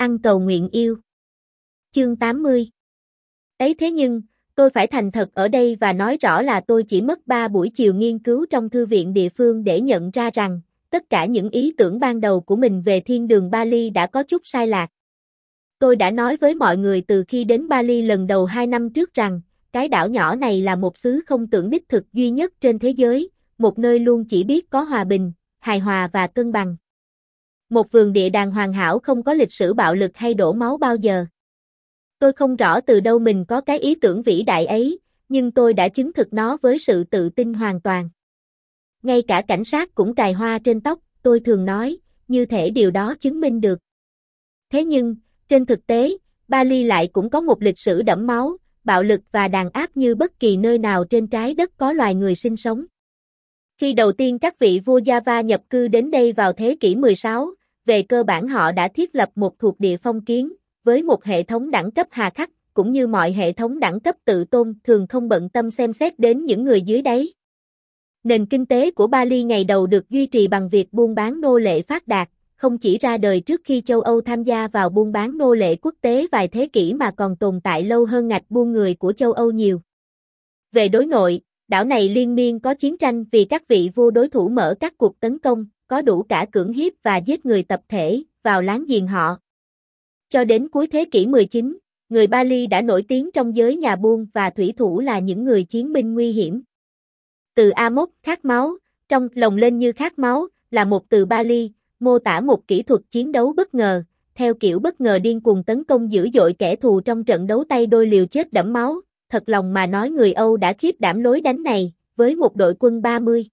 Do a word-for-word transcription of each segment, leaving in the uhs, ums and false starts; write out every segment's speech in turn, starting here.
Ăn cầu nguyện yêu. Chương tám mươi. Ấy thế nhưng, tôi phải thành thật ở đây và nói rõ là tôi chỉ mất ba buổi chiều nghiên cứu trong thư viện địa phương để nhận ra rằng, tất cả những ý tưởng ban đầu của mình về thiên đường Bali đã có chút sai lạc. Tôi đã nói với mọi người từ khi đến Bali lần đầu hai năm trước rằng, cái đảo nhỏ này là một xứ không tưởng đích thực duy nhất trên thế giới, một nơi luôn chỉ biết có hòa bình, hài hòa và cân bằng. Một vườn địa đàng hoàn hảo không có lịch sử bạo lực hay đổ máu bao giờ. Tôi không rõ từ đâu mình có cái ý tưởng vĩ đại ấy, nhưng tôi đã chứng thực nó với sự tự tin hoàn toàn. Ngay cả cảnh sát cũng cài hoa trên tóc, tôi thường nói, như thể điều đó chứng minh được. Thế nhưng, trên thực tế, Bali lại cũng có một lịch sử đẫm máu, bạo lực và đàn áp như bất kỳ nơi nào trên trái đất có loài người sinh sống. Khi đầu tiên các vị vua Java nhập cư đến đây vào thế kỷ mười sáu, về cơ bản họ đã thiết lập một thuộc địa phong kiến, với một hệ thống đẳng cấp hà khắc, cũng như mọi hệ thống đẳng cấp tự tôn thường không bận tâm xem xét đến những người dưới đáy. Nền kinh tế của Bali ngày đầu được duy trì bằng việc buôn bán nô lệ phát đạt, không chỉ ra đời trước khi châu Âu tham gia vào buôn bán nô lệ quốc tế vài thế kỷ mà còn tồn tại lâu hơn ngạch buôn người của châu Âu nhiều. Về đối nội, đảo này liên miên có chiến tranh vì các vị vua đối thủ mở các cuộc tấn công, có đủ cả cưỡng hiếp và giết người tập thể, vào láng giềng họ. Cho đến cuối thế kỷ mười chín, người Bali đã nổi tiếng trong giới nhà buôn và thủy thủ là những người chiến binh nguy hiểm. Từ Amok, khát máu, trong lồng lên như khát máu, là một từ Bali, mô tả một kỹ thuật chiến đấu bất ngờ, theo kiểu bất ngờ điên cuồng tấn công dữ dội kẻ thù trong trận đấu tay đôi liều chết đẫm máu. Thật lòng mà nói người Âu đã khiếp đảm lối đánh này, với một đội quân ba mươi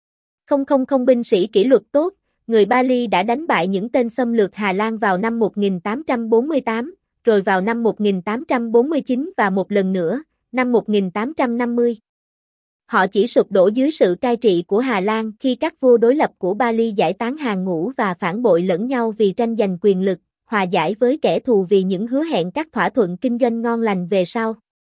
nghìn binh sĩ kỷ luật tốt, người Bali đã đánh bại những tên xâm lược Hà Lan vào năm một nghìn tám trăm bốn mươi tám, rồi vào năm một nghìn tám trăm bốn mươi chín và một lần nữa, năm một nghìn tám trăm năm mươi. Họ chỉ sụp đổ dưới sự cai trị của Hà Lan khi các vua đối lập của Bali giải tán hàng ngũ và phản bội lẫn nhau vì tranh giành quyền lực, hòa giải với kẻ thù vì những hứa hẹn các thỏa thuận kinh doanh ngon lành về sau.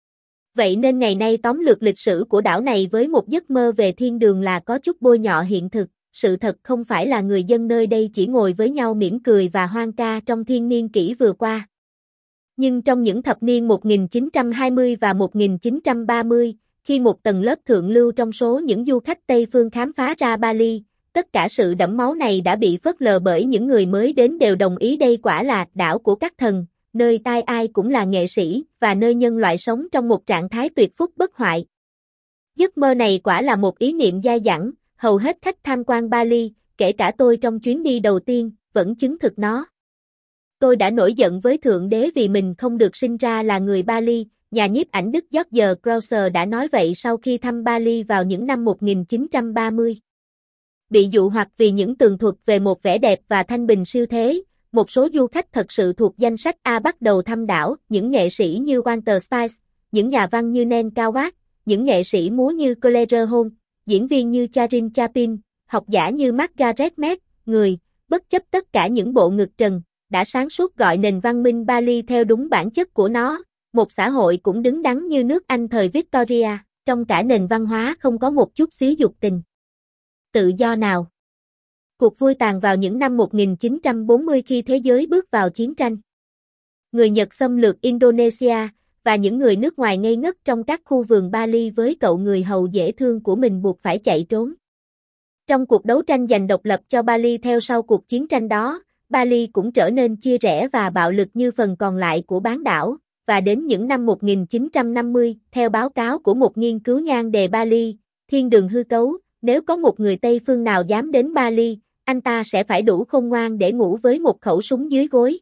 Vậy nên ngày nay tóm lược lịch sử của đảo này với một giấc mơ về thiên đường là có chút bôi nhọ hiện thực, sự thật không phải là người dân nơi đây chỉ ngồi với nhau mỉm cười và hoan ca trong thiên niên kỷ vừa qua. Nhưng trong những thập niên một nghìn chín trăm hai mươi và một nghìn chín trăm ba mươi, khi một tầng lớp thượng lưu trong số những du khách Tây phương khám phá ra Bali, tất cả sự đẫm máu này đã bị phớt lờ bởi những người mới đến đều đồng ý đây quả là đảo của các thần, nơi tai ai cũng là nghệ sĩ, và nơi nhân loại sống trong một trạng thái tuyệt phúc bất hoại. Giấc mơ này quả là một ý niệm dai dẳng, hầu hết khách tham quan Bali, kể cả tôi trong chuyến đi đầu tiên, vẫn chứng thực nó. Tôi đã nổi giận với Thượng Đế vì mình không được sinh ra là người Bali, nhà nhiếp ảnh Đức George Krauser đã nói vậy sau khi thăm Bali vào những năm một nghìn chín trăm ba mươi. Bị dụ hoặc vì những tường thuật về một vẻ đẹp và thanh bình siêu thế, một số du khách thật sự thuộc danh sách A bắt đầu thăm đảo, những nghệ sĩ như Walter Spice, những nhà văn như Nen Kawat, những nghệ sĩ múa như Claire Hall, diễn viên như Charin Chapin, học giả như Margaret Mead, người, bất chấp tất cả những bộ ngực trần, đã sáng suốt gọi nền văn minh Bali theo đúng bản chất của nó, một xã hội cũng đứng đắn như nước Anh thời Victoria, trong cả nền văn hóa không có một chút xíu dục tình. Tự do nào. Cuộc vui tàn vào những năm một nghìn chín trăm bốn mươi khi thế giới bước vào chiến tranh. Người Nhật xâm lược Indonesia, và những người nước ngoài ngây ngất trong các khu vườn Bali với cậu người hầu dễ thương của mình buộc phải chạy trốn. Trong cuộc đấu tranh giành độc lập cho Bali theo sau cuộc chiến tranh đó, Bali cũng trở nên chia rẽ và bạo lực như phần còn lại của bán đảo, và đến những năm một nghìn chín trăm năm mươi, theo báo cáo của một nghiên cứu nhan đề Bali, thiên đường hư cấu, nếu có một người Tây phương nào dám đến Bali, anh ta sẽ phải đủ khôn ngoan để ngủ với một khẩu súng dưới gối.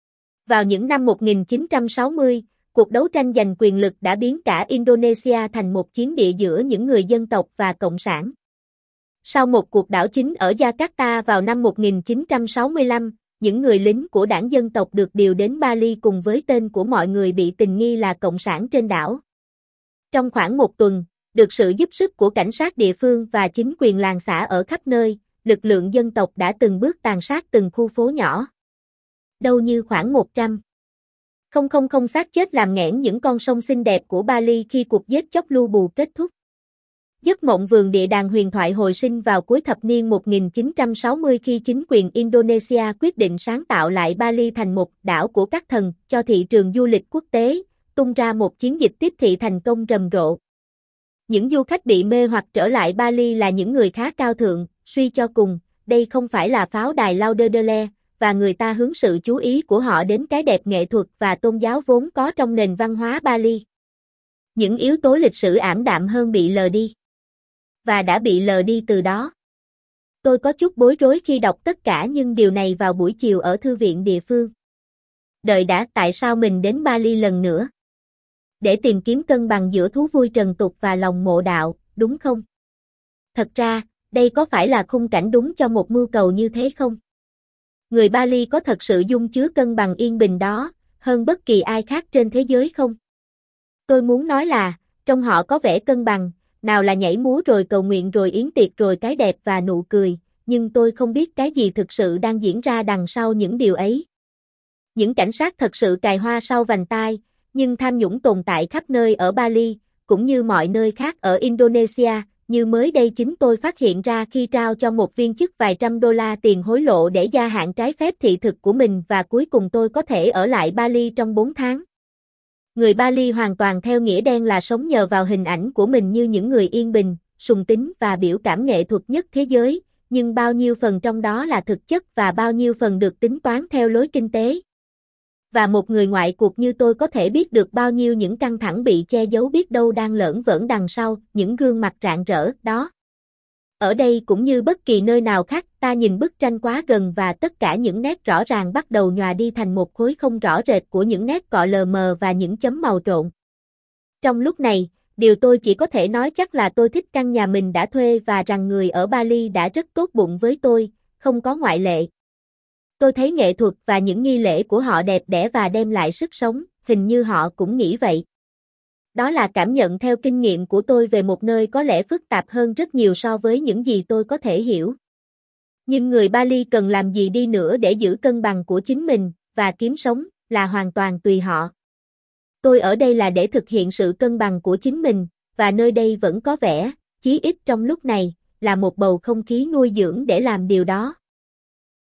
Vào những năm một nghìn chín trăm sáu mươi, cuộc đấu tranh giành quyền lực đã biến cả Indonesia thành một chiến địa giữa những người dân tộc và cộng sản. Sau một cuộc đảo chính ở Jakarta vào năm một nghìn chín trăm sáu mươi lăm, những người lính của đảng dân tộc được điều đến Bali cùng với tên của mọi người bị tình nghi là cộng sản trên đảo. Trong khoảng một tuần, được sự giúp sức của cảnh sát địa phương và chính quyền làng xã ở khắp nơi, lực lượng dân tộc đã từng bước tàn sát từng khu phố nhỏ. Đâu như khoảng một trăm không không không xác chết làm nghẽn những con sông xinh đẹp của Bali khi cuộc giết chóc lu bù kết thúc. Giấc mộng vườn địa đàng huyền thoại hồi sinh vào cuối thập niên một nghìn chín trăm sáu mươi khi chính quyền Indonesia quyết định sáng tạo lại Bali thành một đảo của các thần cho thị trường du lịch quốc tế, tung ra một chiến dịch tiếp thị thành công rầm rộ. Những du khách bị mê hoặc trở lại Bali là những người khá cao thượng, suy cho cùng, đây không phải là pháo đài Lauderdale, và người ta hướng sự chú ý của họ đến cái đẹp nghệ thuật và tôn giáo vốn có trong nền văn hóa Bali. Những yếu tố lịch sử ảm đạm hơn bị lờ đi. Và đã bị lờ đi từ đó. Tôi có chút bối rối khi đọc tất cả nhưng điều này vào buổi chiều ở thư viện địa phương. Đợi đã, tại sao mình đến Bali lần nữa? Để tìm kiếm cân bằng giữa thú vui trần tục và lòng mộ đạo, đúng không? Thật ra, đây có phải là khung cảnh đúng cho một mưu cầu như thế không? Người Bali có thật sự dung chứa cân bằng yên bình đó, hơn bất kỳ ai khác trên thế giới không? Tôi muốn nói là, trong họ có vẻ cân bằng, nào là nhảy múa rồi cầu nguyện rồi yến tiệc rồi cái đẹp và nụ cười, nhưng tôi không biết cái gì thực sự đang diễn ra đằng sau những điều ấy. Những cảnh sát thật sự cài hoa sau vành tai, nhưng tham nhũng tồn tại khắp nơi ở Bali, cũng như mọi nơi khác ở Indonesia, như mới đây chính tôi phát hiện ra khi trao cho một viên chức vài trăm đô la tiền hối lộ để gia hạn trái phép thị thực của mình và cuối cùng tôi có thể ở lại Bali trong bốn tháng. Người Bali hoàn toàn theo nghĩa đen là sống nhờ vào hình ảnh của mình như những người yên bình, sùng tín và biểu cảm nghệ thuật nhất thế giới, nhưng bao nhiêu phần trong đó là thực chất và bao nhiêu phần được tính toán theo lối kinh tế. Và một người ngoại cuộc như tôi có thể biết được bao nhiêu những căng thẳng bị che giấu biết đâu đang lởn vởn đằng sau những gương mặt rạng rỡ đó. Ở đây cũng như bất kỳ nơi nào khác, ta nhìn bức tranh quá gần và tất cả những nét rõ ràng bắt đầu nhòa đi thành một khối không rõ rệt của những nét cọ lờ mờ và những chấm màu trộn. Trong lúc này, điều tôi chỉ có thể nói chắc là tôi thích căn nhà mình đã thuê và rằng người ở Bali đã rất tốt bụng với tôi, không có ngoại lệ. Tôi thấy nghệ thuật và những nghi lễ của họ đẹp đẽ và đem lại sức sống, hình như họ cũng nghĩ vậy. Đó là cảm nhận theo kinh nghiệm của tôi về một nơi có lẽ phức tạp hơn rất nhiều so với những gì tôi có thể hiểu. Nhưng người Bali cần làm gì đi nữa để giữ cân bằng của chính mình, và kiếm sống, là hoàn toàn tùy họ. Tôi ở đây là để thực hiện sự cân bằng của chính mình, và nơi đây vẫn có vẻ, chí ít trong lúc này, là một bầu không khí nuôi dưỡng để làm điều đó.